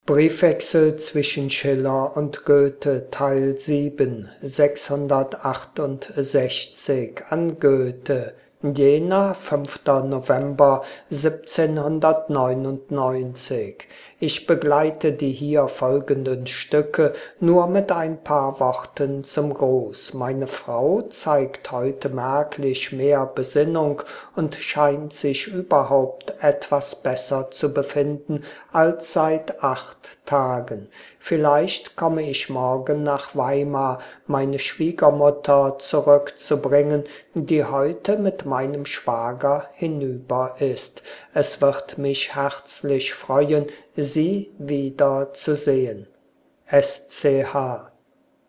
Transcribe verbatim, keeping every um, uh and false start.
Briefwechsel zwischen Schiller und Goethe, Teil sieben, sechshundertachtundsechzig an Goethe, Jena, fünfter November siebzehnhundertneunundneunzig. Ich begleite die hier folgenden Stücke nur mit ein paar Worten zum Gruß. Meine Frau zeigt heute merklich mehr Besinnung und scheint sich überhaupt etwas besser zu befinden als seit acht Tagen. Vielleicht komme ich morgen nach Weimar, meine Schwiegermutter zurückzubringen, die heute mit meinem Schwager hinüber ist. Es wird mich herzlich freuen, Sie wieder zu sehen. S C H